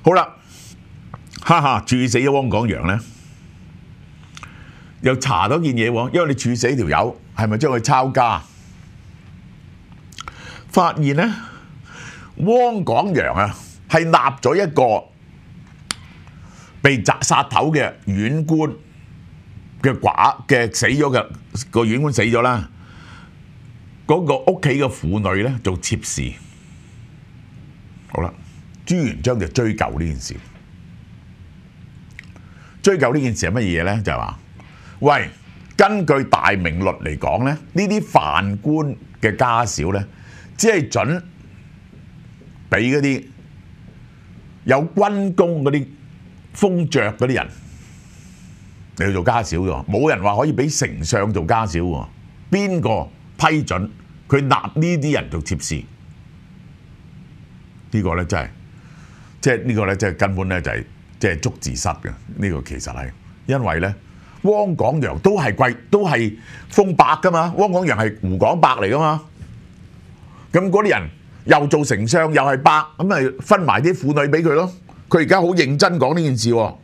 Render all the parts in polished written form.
好啦，哈哈，處死咗汪港洋咧，又查到件嘢喎，因為你處死條友係咪將佢抄家？發現咧，汪港洋啊係立咗一個被殺頭嘅縣官嘅死咗嘅個縣官死咗啦，嗰個屋企嘅婦女咧做妾侍。好啦，朱元璋就追究呢件事。追究呢件事係乜嘢咧？就係話，喂，根據大明律嚟講咧，呢啲犯官嘅家小咧，只係準俾嗰啲有軍功嗰啲封爵嗰啲人嚟做家小嘅，冇人話可以俾丞相做家小喎。邊個批准佢立呢啲人做妾侍？呢個咧真係，即係呢個咧，即係根本咧就係即係捉字蝨嘅。呢個其實係因為咧，汪港洋都係封伯噶嘛，汪港洋係湖廣伯嚟噶嘛。咁嗰啲人又做丞相又係伯，咁咪分埋啲婦女俾佢咯。佢而家好認真講呢件事喎，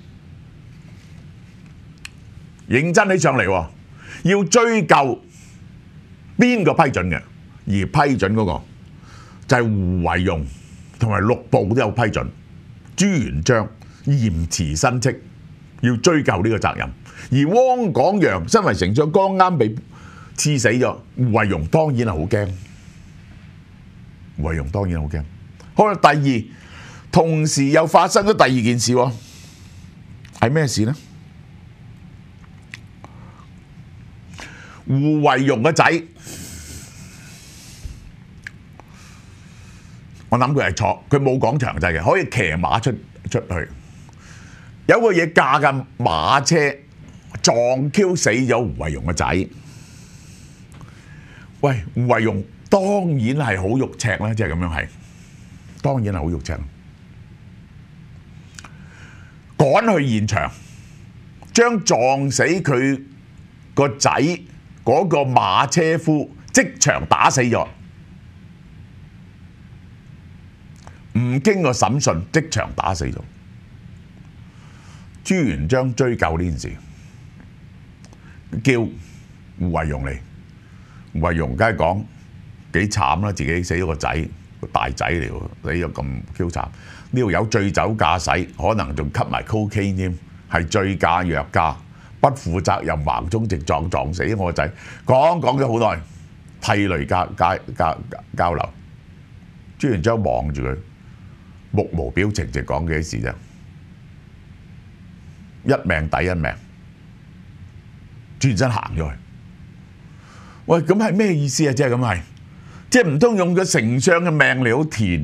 認真起上嚟喎，要追究邊個批准嘅，而批准嗰個就係胡惟庸同埋六部都有批准。朱元璋嚴詞申斥，要追究呢個責任。而汪港洋身為丞相，剛啱被刺死咗，胡惟庸當然係好驚。胡惟庸當然好驚。好啦，第二，同時又發生咗第二件事喎，係咩事呢？胡惟庸個仔，我諗佢係錯，佢冇講詳細嘅，可以騎馬出去，有個嘢架嘅馬車撞 Q 死咗胡惟庸個仔。喂，胡惟庸當然係好肉赤啦，即係咁樣係，當然係好肉赤。趕去現場，將撞死佢個仔嗰個馬車夫即場打死咗，唔經過審訊即場打死咗。朱元璋追究呢件事，叫胡惟庸嚟。胡惟庸梗係講幾慘啦，自己死咗個仔，個大仔嚟喎，死咗咁 Q 慘。呢度有醉酒駕駛，可能仲吸埋 cocaine 添，係醉駕藥駕，不負責任橫衝直撞死我個仔。講咗好耐，涕淚交流。朱元璋望住佢，目無表情，就講幾時啫？一命抵一命。朱元璋行咗去。喂，咁係咩意思啊？即係咁係，即係唔通用咗丞相嘅命嚟好填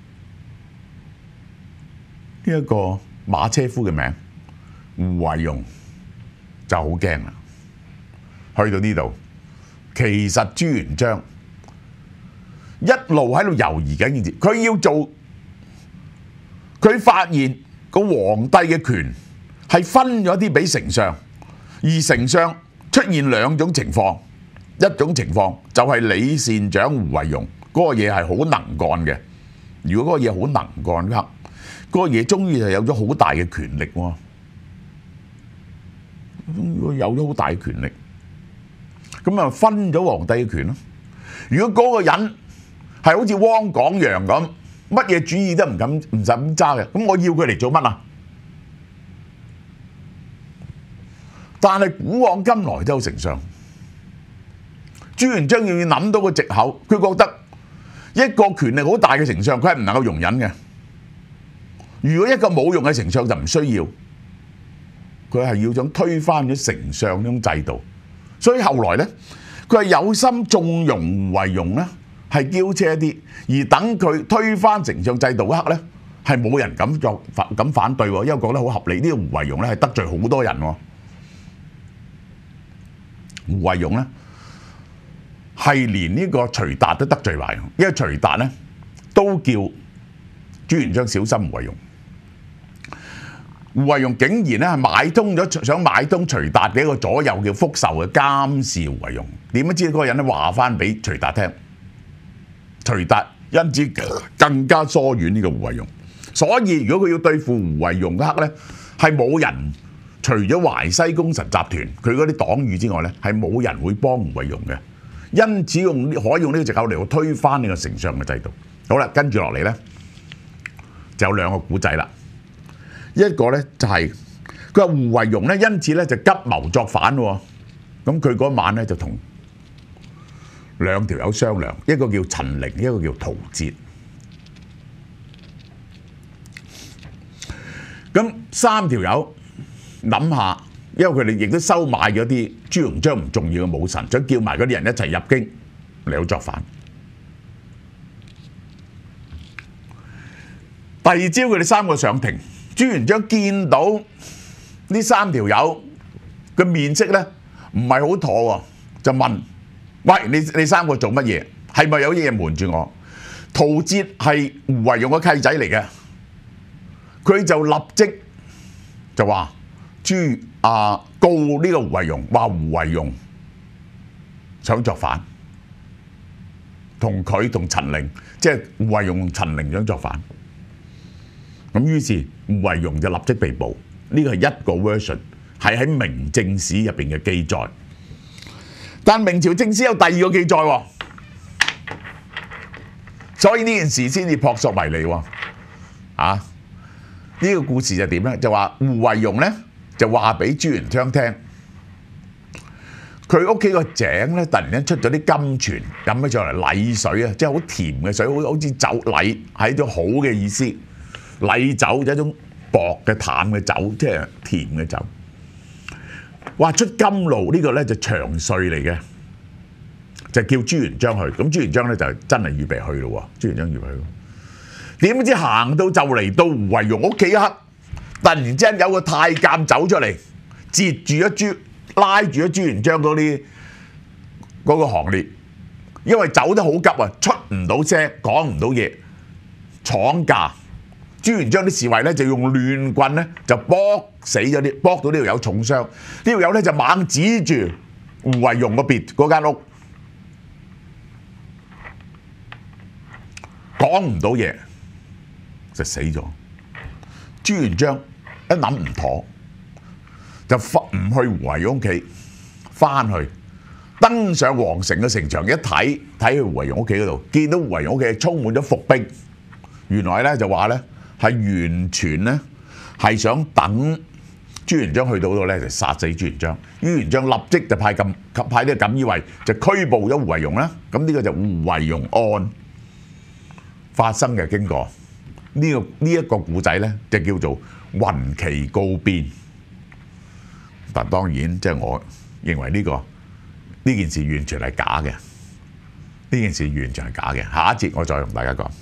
呢一個馬車夫嘅名？胡惟庸就好驚啦。去到呢度，其實朱元璋一路喺度猶豫緊件事，佢要做，佢發現個皇帝嘅權係分咗啲俾丞相，而丞相出現兩種情況。一種情況就係李善長胡惟庸嗰個嘢係好能幹嘅，如果嗰個嘢好能幹嗰個嘢終於係有咗好大嘅權力喎，有咗好大嘅權力，咁啊分咗皇帝嘅權咯。如果嗰個人係好似汪港洋咁，乜嘢主意都唔使咁揸嘅，咁我要佢嚟做乜啊？但係古往今來都有丞相。朱元璋要諗到個藉口，佢覺得一個權力好大嘅丞相，佢係唔能夠容忍嘅。如果一個冇用嘅丞相就唔需要，佢係要想推翻咗丞相呢種制度。所以後來咧，佢係有心縱容胡惟庸咧，係驕奢啲，而等佢推翻丞相制度嗰刻咧，係冇人敢反對喎，因為覺得好合理。呢個胡惟庸咧係得罪好多人喎。胡惟庸咧係連呢個徐達都得罪埋，因為徐達咧都叫朱元璋小心胡惟庸。胡惟庸竟然咧係買通咗，想買通徐達嘅一個左右叫福壽嘅監視胡惟庸。點樣知嗰個人咧話翻俾徐達聽，徐達因此更加疏遠呢個胡惟庸。 所以如果佢要對付胡惟庸嗰刻咧，係冇人除咗淮西功臣集團佢嗰啲黨羽之外咧，係冇人會幫胡惟庸嘅。因此可以用呢個藉口嚟去推翻呢個丞相嘅制度。好啦，跟住落嚟咧就有兩個古仔啦。一個咧就係佢話胡惟庸咧，因此咧就急謀作反喎。咁佢嗰晚咧就同兩條友商量，一個叫陳齡，一個叫陶節。咁三條友諗下，因為佢哋亦都收買咗啲朱元璋唔重要嘅武臣，想叫埋嗰啲人一齊入京嚟到作反。第二朝佢哋三個上庭，朱元璋見到呢三條友嘅面色咧唔係好妥喎，就問：喂，你三個做乜嘢？係咪有嘢瞞住我？陶節係胡惟庸嘅契仔嚟嘅，佢就立即就話告呢個胡惟庸，話胡惟庸想作反，同陳齡，即係胡惟庸同陳齡想作反。咁於是胡惟庸就立即被捕。呢個係一個 version， 係喺明正史入邊嘅記載。但明朝正史有第二個記載喎，所以呢件事先至撲朔迷離喎。呢個故事就點咧？就話胡惟庸咧就話俾朱元璋聽，佢屋企個井咧突然間出咗啲甘泉，飲咗上嚟禮水啊，即係好甜嘅水，好似酒禮，係一種好嘅意思。禮酒就一種薄嘅淡嘅酒，即係甜嘅酒。話出甘露呢個咧就長帥嚟嘅，就叫朱元璋去。咁朱元璋咧就真係預備去咯喎，朱元璋預備去。點知行到就嚟到胡惟庸屋企一刻，突然之間有個太監走出嚟，截住拉住咗朱元璋嗰個行列，因為走得好急啊，出唔到聲，講唔到嘢，闖駕。朱元璋啲侍衛咧就用亂棍咧就剝到呢條友重傷，呢條友咧就猛指住胡惟庸嗰間屋，講唔到嘢就死咗。朱元璋一諗唔妥，就唔去胡惟庸屋企，翻去登上皇城嘅城牆一睇去胡惟庸屋企嗰度，見到胡惟庸屋企充滿咗伏兵，原來咧就話咧。係完全咧係想等朱元璋去到嗰度咧就殺死朱元璋。朱元璋立即就派呢個錦衣衛就拘捕咗胡惟庸啦。咁呢個就胡惟庸案發生嘅經過。呢一個故仔咧就叫做雲旗告變。但當然即係我認為呢件事完全係假嘅。呢件事完全係假嘅。下一節我再同大家講。